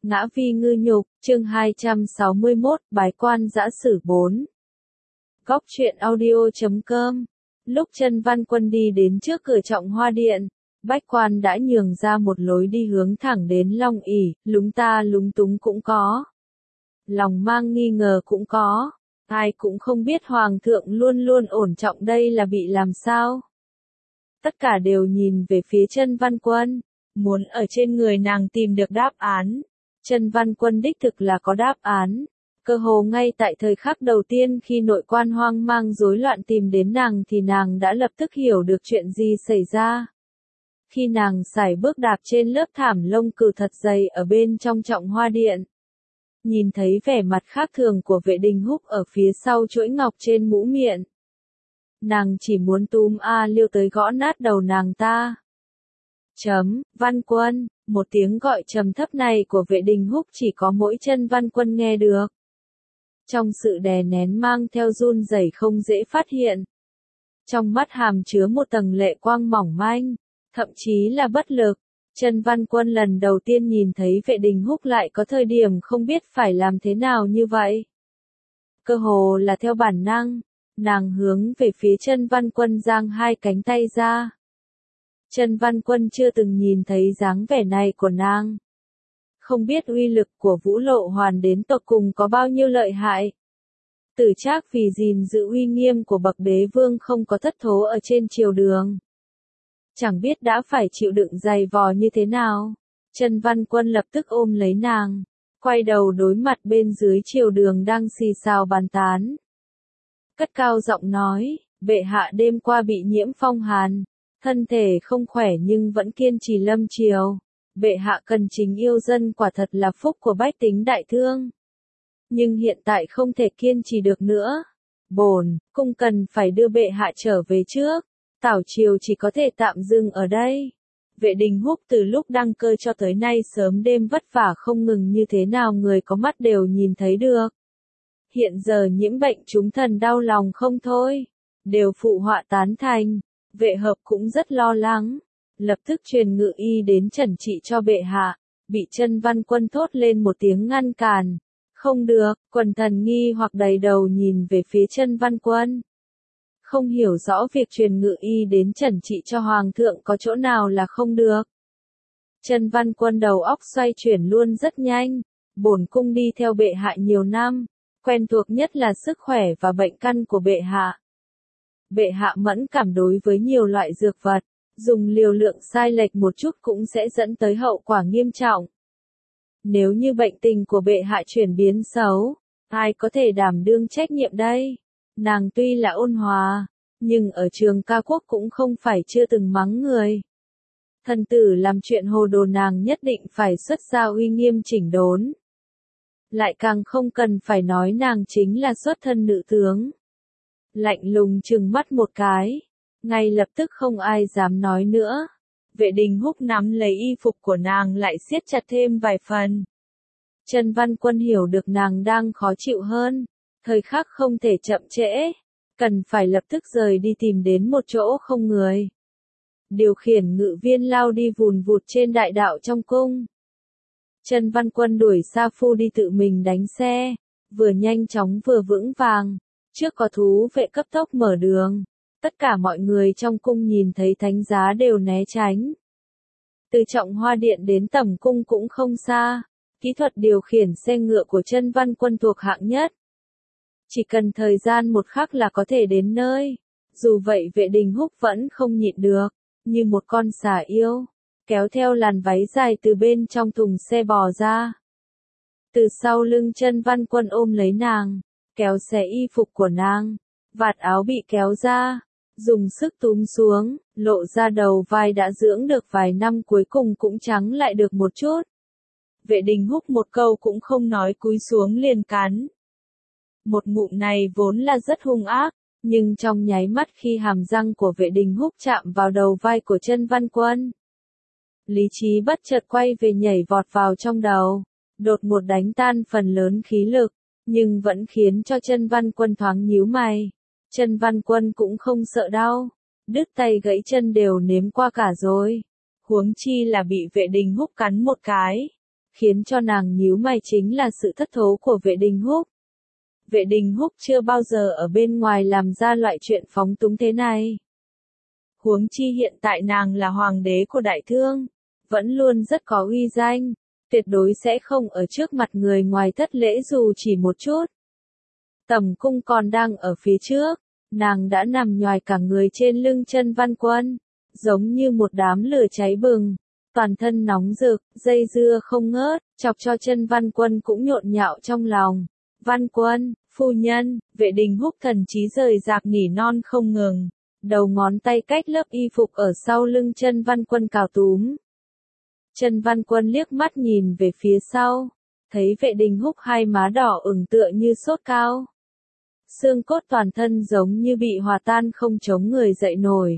Ngã vi ngư nhục, chương 261, bái quan giã sử 4. Góc truyện audio.com. Lúc Chân Văn Quân đi đến trước cửa Trọng Hoa Điện, bách quan đã nhường ra một lối đi hướng thẳng đến Long ỷ, lúng ta lúng túng cũng có. Lòng mang nghi ngờ cũng có. Ai cũng không biết Hoàng thượng luôn luôn ổn trọng đây là bị làm sao. Tất cả đều nhìn về phía Chân Văn Quân, muốn ở trên người nàng tìm được đáp án. Chân Văn Quân đích thực là có đáp án. Cơ hồ ngay tại thời khắc đầu tiên khi nội quan hoang mang rối loạn tìm đến nàng thì nàng đã lập tức hiểu được chuyện gì xảy ra. Khi nàng sải bước đạp trên lớp thảm lông cừu thật dày ở bên trong Trọng Hoa Điện, nhìn thấy vẻ mặt khác thường của Vệ Đình Húc ở phía sau chuỗi ngọc trên mũ miệng. Nàng chỉ muốn túm A Liêu tới gõ nát đầu nàng ta. Văn Quân, một tiếng gọi trầm thấp này của Vệ Đình Húc chỉ có mỗi Chân Văn Quân nghe được. Trong sự đè nén mang theo run rẩy không dễ phát hiện. Trong mắt hàm chứa một tầng lệ quang mỏng manh, thậm chí là bất lực. Chân Văn Quân lần đầu tiên nhìn thấy Vệ Đình Húc lại có thời điểm không biết phải làm thế nào như vậy. Cơ hồ là theo bản năng, nàng hướng về phía Chân Văn Quân giang hai cánh tay ra. Chân Văn Quân chưa từng nhìn thấy dáng vẻ này của nàng. Không biết uy lực của Vũ Lộ Hoàn đến tột cùng có bao nhiêu lợi hại. Tử Trác vì gìn giữ uy nghiêm của bậc đế vương không có thất thố ở trên triều đường. Chẳng biết đã phải chịu đựng dày vò như thế nào. Chân Văn Quân lập tức ôm lấy nàng, quay đầu đối mặt bên dưới triều đường đang xì xào bàn tán. Cất cao giọng nói, bệ hạ đêm qua bị nhiễm phong hàn, thân thể không khỏe nhưng vẫn kiên trì lâm triều. Bệ hạ cần chính yêu dân quả thật là phúc của bách tính đại thương. Nhưng hiện tại không thể kiên trì được nữa. Bổn cung cần phải đưa bệ hạ trở về trước. Tảo triều chỉ có thể tạm dừng ở đây. Vệ Đình Húc từ lúc đăng cơ cho tới nay sớm đêm vất vả không ngừng như thế nào người có mắt đều nhìn thấy được. Hiện giờ nhiễm bệnh chúng thần đau lòng không thôi. Đều phụ họa tán thành. Vệ Hợp cũng rất lo lắng. Lập tức truyền ngự y đến trần trị cho bệ hạ. Bị Chân Văn Quân thốt lên một tiếng ngăn cản. Không được, quần thần nghi hoặc đầy đầu nhìn về phía Chân Văn Quân. Không hiểu rõ việc truyền ngự y đến trần trị cho Hoàng thượng có chỗ nào là không được. Chân Văn Quân đầu óc xoay chuyển luôn rất nhanh. Bổn cung đi theo bệ hạ nhiều năm. Quen thuộc nhất là sức khỏe và bệnh căn của bệ hạ. Bệ hạ mẫn cảm đối với nhiều loại dược vật. Dùng liều lượng sai lệch một chút cũng sẽ dẫn tới hậu quả nghiêm trọng. Nếu như bệnh tình của bệ hạ chuyển biến xấu, ai có thể đảm đương trách nhiệm đây? Nàng tuy là ôn hòa, nhưng ở trường ca quốc cũng không phải chưa từng mắng người. Thần tử làm chuyện hồ đồ nàng nhất định phải xuất ra uy nghiêm chỉnh đốn. Lại càng không cần phải nói nàng chính là xuất thân nữ tướng. Lạnh lùng trừng mắt một cái. Ngay lập tức không ai dám nói nữa. Vệ Đình Húc nắm lấy y phục của nàng lại siết chặt thêm vài phần. Chân Văn Quân hiểu được nàng đang khó chịu hơn. Thời khắc không thể chậm trễ. Cần phải lập tức rời đi tìm đến một chỗ không người. Điều khiển ngự viên lao đi vùn vụt trên đại đạo trong cung. Chân Văn Quân đuổi Sa Phu đi tự mình đánh xe. Vừa nhanh chóng vừa vững vàng. Trước có thú vệ cấp tốc mở đường. Tất cả mọi người trong cung nhìn thấy thánh giá đều né tránh. Từ Trọng Hoa Điện đến Tẩm Cung cũng không xa. Kỹ thuật điều khiển xe ngựa của Chân Văn Quân thuộc hạng nhất. Chỉ cần thời gian một khắc là có thể đến nơi. Dù vậy Vệ Đình Húc vẫn không nhịn được. Như một con xà yêu. Kéo theo làn váy dài từ bên trong thùng xe bò ra. Từ sau lưng Chân Văn Quân ôm lấy nàng. Kéo xé y phục của nàng. Vạt áo bị kéo ra. Dùng sức túm xuống, lộ ra đầu vai đã dưỡng được vài năm cuối cùng cũng trắng lại được một chút. Vệ Đình Húc một câu cũng không nói cúi xuống liền cắn. Một ngụm này vốn là rất hung ác, nhưng trong nháy mắt khi hàm răng của Vệ Đình Húc chạm vào đầu vai của Chân Văn Quân. Lý trí bất chợt quay về nhảy vọt vào trong đầu, đột ngột đánh tan phần lớn khí lực, nhưng vẫn khiến cho Chân Văn Quân thoáng nhíu mày. Chân Văn Quân cũng không sợ đau, đứt tay gãy chân đều nếm qua cả rồi. Huống chi là bị Vệ Đình Húc cắn một cái. Khiến cho nàng nhíu mày chính là sự thất thố của Vệ Đình Húc. Vệ Đình Húc chưa bao giờ ở bên ngoài làm ra loại chuyện phóng túng thế này. Huống chi hiện tại nàng là hoàng đế của Đại Thương, vẫn luôn rất có uy danh, tuyệt đối sẽ không ở trước mặt người ngoài thất lễ dù chỉ một chút. Tầm cung còn đang ở phía trước, nàng đã nằm nhoài cả người trên lưng Chân Văn Quân, giống như một đám lửa cháy bừng, toàn thân nóng rực, dây dưa không ngớt, chọc cho Chân Văn Quân cũng nhộn nhạo trong lòng. Văn Quân, phu nhân, Vệ Đình Húc thần trí rời rạc nỉ non không ngừng, đầu ngón tay cách lớp y phục ở sau lưng Chân Văn Quân cào túm. Chân Văn Quân liếc mắt nhìn về phía sau, thấy Vệ Đình Húc hai má đỏ ửng tựa như sốt cao. Xương cốt toàn thân giống như bị hòa tan không chống người dậy nổi.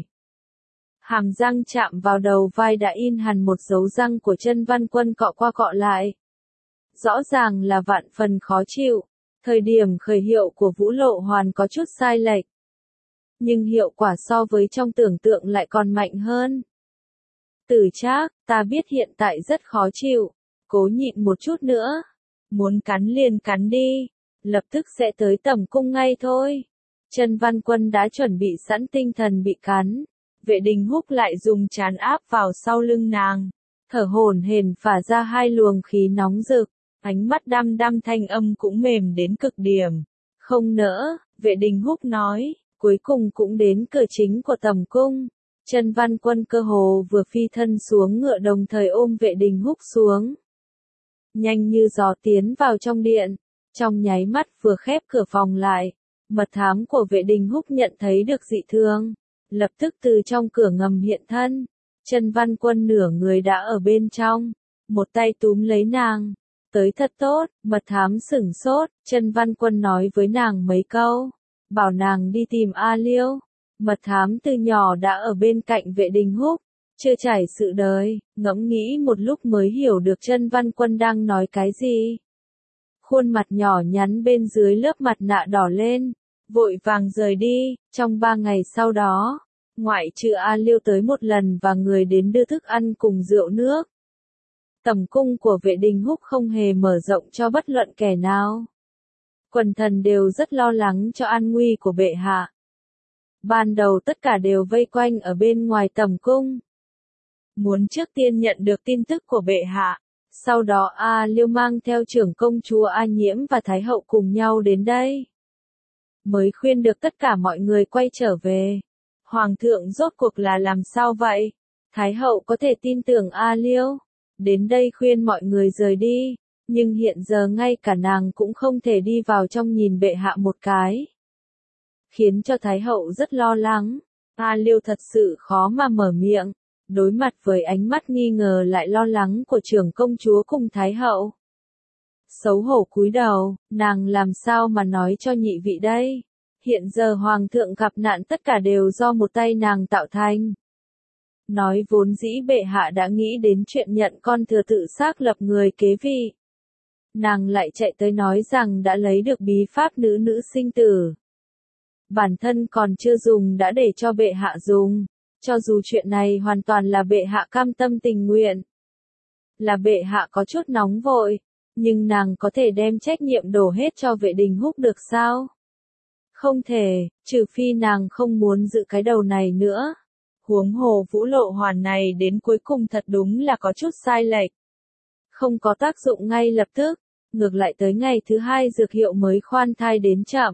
Hàm răng chạm vào đầu vai đã in hằn một dấu răng của Chân Văn Quân cọ qua cọ lại. Rõ ràng là vạn phần khó chịu, thời điểm khởi hiệu của Vũ Lộ Hoàn có chút sai lệch. Nhưng hiệu quả so với trong tưởng tượng lại còn mạnh hơn. Tử Trác, ta biết hiện tại rất khó chịu, cố nhịn một chút nữa. Muốn cắn liền cắn đi, lập tức sẽ tới tầm cung ngay thôi. Chân Văn Quân đã chuẩn bị sẵn tinh thần bị cắn. Vệ Đình Húc lại dùng trán áp vào sau lưng nàng, thở hổn hển phả ra hai luồng khí nóng rực, ánh mắt đăm đăm thanh âm cũng mềm đến cực điểm. Không nỡ, Vệ Đình Húc nói, cuối cùng cũng đến cửa chính của tầm cung. Chân Văn Quân cơ hồ vừa phi thân xuống ngựa đồng thời ôm Vệ Đình Húc xuống. Nhanh như gió tiến vào trong điện, trong nháy mắt vừa khép cửa phòng lại, mật thám của Vệ Đình Húc nhận thấy được dị thường, lập tức từ trong cửa ngầm hiện thân. Chân Văn Quân nửa người đã ở bên trong, một tay túm lấy nàng. Tới thật tốt, mật thám sửng sốt, Chân Văn Quân nói với nàng mấy câu, bảo nàng đi tìm A Liêu. Mật thám từ nhỏ đã ở bên cạnh Vệ Đình Húc, chưa trải sự đời, ngẫm nghĩ một lúc mới hiểu được Chân Văn Quân đang nói cái gì. Khuôn mặt nhỏ nhắn bên dưới lớp mặt nạ đỏ lên, vội vàng rời đi. Trong 3 ngày sau đó, ngoại trừ A Liêu tới một lần và người đến đưa thức ăn cùng rượu nước, tầm cung của Vệ Đình Húc không hề mở rộng cho bất luận kẻ nào. Quần thần đều rất lo lắng cho an nguy của bệ hạ. Ban đầu tất cả đều vây quanh ở bên ngoài tầm cung, muốn trước tiên nhận được tin tức của bệ hạ. Sau đó A Liêu mang theo trưởng công chúa A Nhiễm và Thái hậu cùng nhau đến đây, mới khuyên được tất cả mọi người quay trở về. Hoàng thượng rốt cuộc là làm sao vậy? Thái hậu có thể tin tưởng A Liêu, đến đây khuyên mọi người rời đi, nhưng hiện giờ ngay cả nàng cũng không thể đi vào trong nhìn bệ hạ một cái. Khiến cho Thái hậu rất lo lắng, A Liêu thật sự khó mà mở miệng, đối mặt với ánh mắt nghi ngờ lại lo lắng của trưởng công chúa cùng Thái hậu. Xấu hổ cúi đầu, nàng làm sao mà nói cho nhị vị đây? Hiện giờ hoàng thượng gặp nạn tất cả đều do một tay nàng tạo thành. Nói vốn dĩ bệ hạ đã nghĩ đến chuyện nhận con thừa tự xác lập người kế vị. Nàng lại chạy tới nói rằng đã lấy được bí pháp nữ sinh tử. Bản thân còn chưa dùng đã để cho bệ hạ dùng. Cho dù chuyện này hoàn toàn là bệ hạ cam tâm tình nguyện. Là bệ hạ có chút nóng vội, nhưng nàng có thể đem trách nhiệm đổ hết cho Vệ Đình Húc được sao? Không thể, trừ phi nàng không muốn giữ cái đầu này nữa. Huống hồ Vũ Lộ Hoàn này đến cuối cùng thật đúng là có chút sai lệch. Không có tác dụng ngay lập tức, ngược lại tới ngày thứ 2 dược hiệu mới khoan thai đến chậm.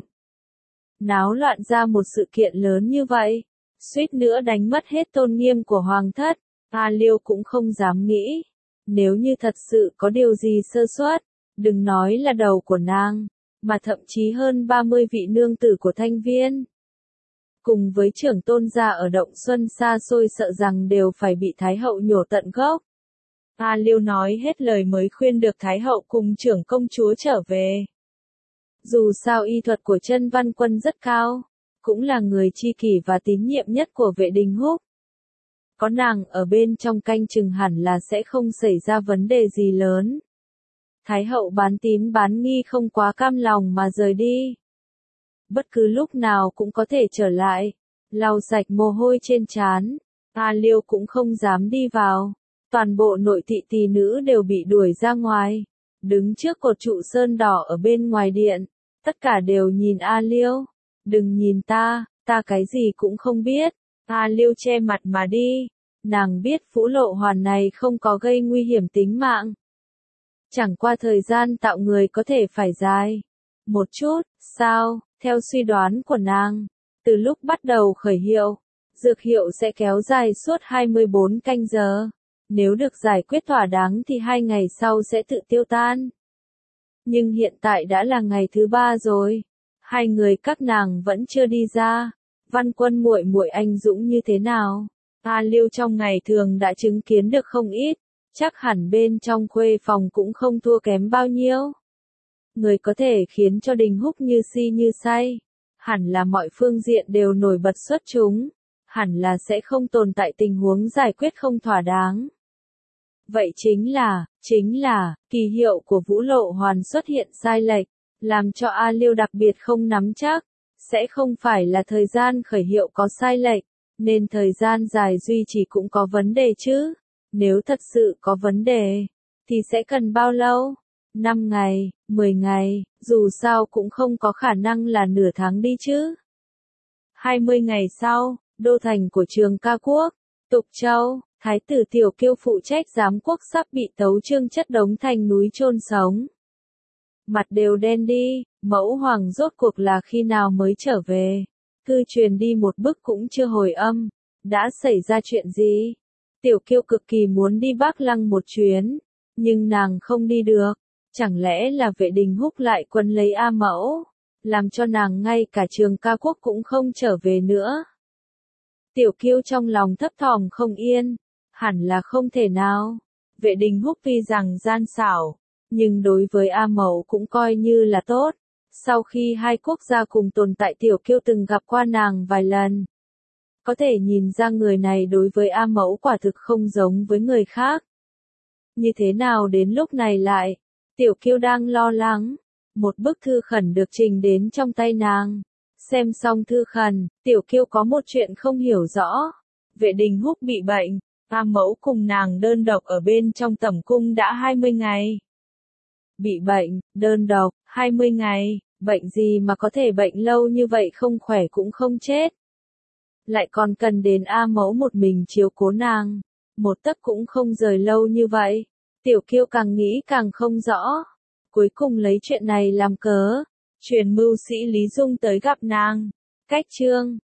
Náo loạn ra một sự kiện lớn như vậy, suýt nữa đánh mất hết tôn nghiêm của hoàng thất, A Liêu cũng không dám nghĩ. Nếu như thật sự có điều gì sơ suất, đừng nói là đầu của nàng, mà thậm chí hơn 30 vị nương tử của Thanh Viên, cùng với trưởng tôn gia ở Động Xuân xa xôi sợ rằng đều phải bị Thái hậu nhổ tận gốc. A Liêu nói hết lời mới khuyên được Thái hậu cùng trưởng công chúa trở về. Dù sao y thuật của Chân Văn Quân rất cao, cũng là người tri kỷ và tín nhiệm nhất của Vệ Đình Húc. Có nàng ở bên trong canh chừng hẳn là sẽ không xảy ra vấn đề gì lớn. Thái hậu bán tín bán nghi không quá cam lòng mà rời đi. Bất cứ lúc nào cũng có thể trở lại, lau sạch mồ hôi trên trán. A Liêu cũng không dám đi vào. Toàn bộ nội thị tỷ nữ đều bị đuổi ra ngoài, đứng trước cột trụ sơn đỏ ở bên ngoài điện, tất cả đều nhìn A Liêu. Đừng nhìn ta cái gì cũng không biết. A Liêu che mặt mà đi, nàng biết Vũ Lộ Hoàn này không có gây nguy hiểm tính mạng. Chẳng qua thời gian tạo người có thể phải dài một chút, sao, theo suy đoán của nàng, từ lúc bắt đầu khởi hiệu, dược hiệu sẽ kéo dài suốt 24 canh giờ. Nếu được giải quyết thỏa đáng thì 2 ngày sau sẽ tự tiêu tan. Nhưng hiện tại đã là ngày thứ 3 rồi, hai người các nàng vẫn chưa đi ra. Văn Quân muội muội anh dũng như thế nào? A Liêu trong ngày thường đã chứng kiến được không ít, chắc hẳn bên trong khuê phòng cũng không thua kém bao nhiêu. Người có thể khiến cho Đình Húc như si như say, hẳn là mọi phương diện đều nổi bật xuất chúng, hẳn là sẽ không tồn tại tình huống giải quyết không thỏa đáng. Vậy chính là, kỳ hiệu của Vũ Lộ Hoàn xuất hiện sai lệch, làm cho A Liêu đặc biệt không nắm chắc, sẽ không phải là thời gian khởi hiệu có sai lệch, nên thời gian dài duy trì cũng có vấn đề chứ. Nếu thật sự có vấn đề, thì sẽ cần bao lâu? 5 ngày, 10 ngày, dù sao cũng không có khả năng là nửa tháng đi chứ. 20 ngày sau, đô thành của Trường Ca Quốc, Tục Châu, Thái tử Tiểu Kiêu phụ trách giám quốc sắp bị Tấu Chương chất đống thành núi chôn sống. Mặt đều đen đi, mẫu hoàng rốt cuộc là khi nào mới trở về. Thư truyền đi một bức cũng chưa hồi âm. Đã xảy ra chuyện gì? Tiểu Kiêu cực kỳ muốn đi Bắc Lăng một chuyến, nhưng nàng không đi được. Chẳng lẽ là Vệ Đình Húc lại quân lấy A Mẫu, làm cho nàng ngay cả Trường Ca Quốc cũng không trở về nữa. Tiểu Kiêu trong lòng thấp thỏm không yên, hẳn là không thể nào. Vệ Đình Húc tuy rằng gian xảo, nhưng đối với A Mẫu cũng coi như là tốt. Sau khi hai quốc gia cùng tồn tại, Tiểu Kiêu từng gặp qua nàng vài lần. Có thể nhìn ra người này đối với A Mẫu quả thực không giống với người khác. Như thế nào đến lúc này lại? Tiểu Kiêu đang lo lắng. Một bức thư khẩn được trình đến trong tay nàng. Xem xong thư khẩn, Tiểu Kiêu có một chuyện không hiểu rõ. Vệ Đình Húc bị bệnh, A Mẫu cùng nàng đơn độc ở bên trong tẩm cung đã 20 ngày. Bị bệnh, đơn độc, 20 ngày, bệnh gì mà có thể bệnh lâu như vậy, không khỏe cũng không chết. Lại còn cần đến A Mẫu một mình chiếu cố nàng, một tấc cũng không rời lâu như vậy. Tiểu Kiêu càng nghĩ càng không rõ. Cuối cùng lấy chuyện này làm cớ, truyền mưu sĩ Lý Dung tới gặp nàng. Cách chương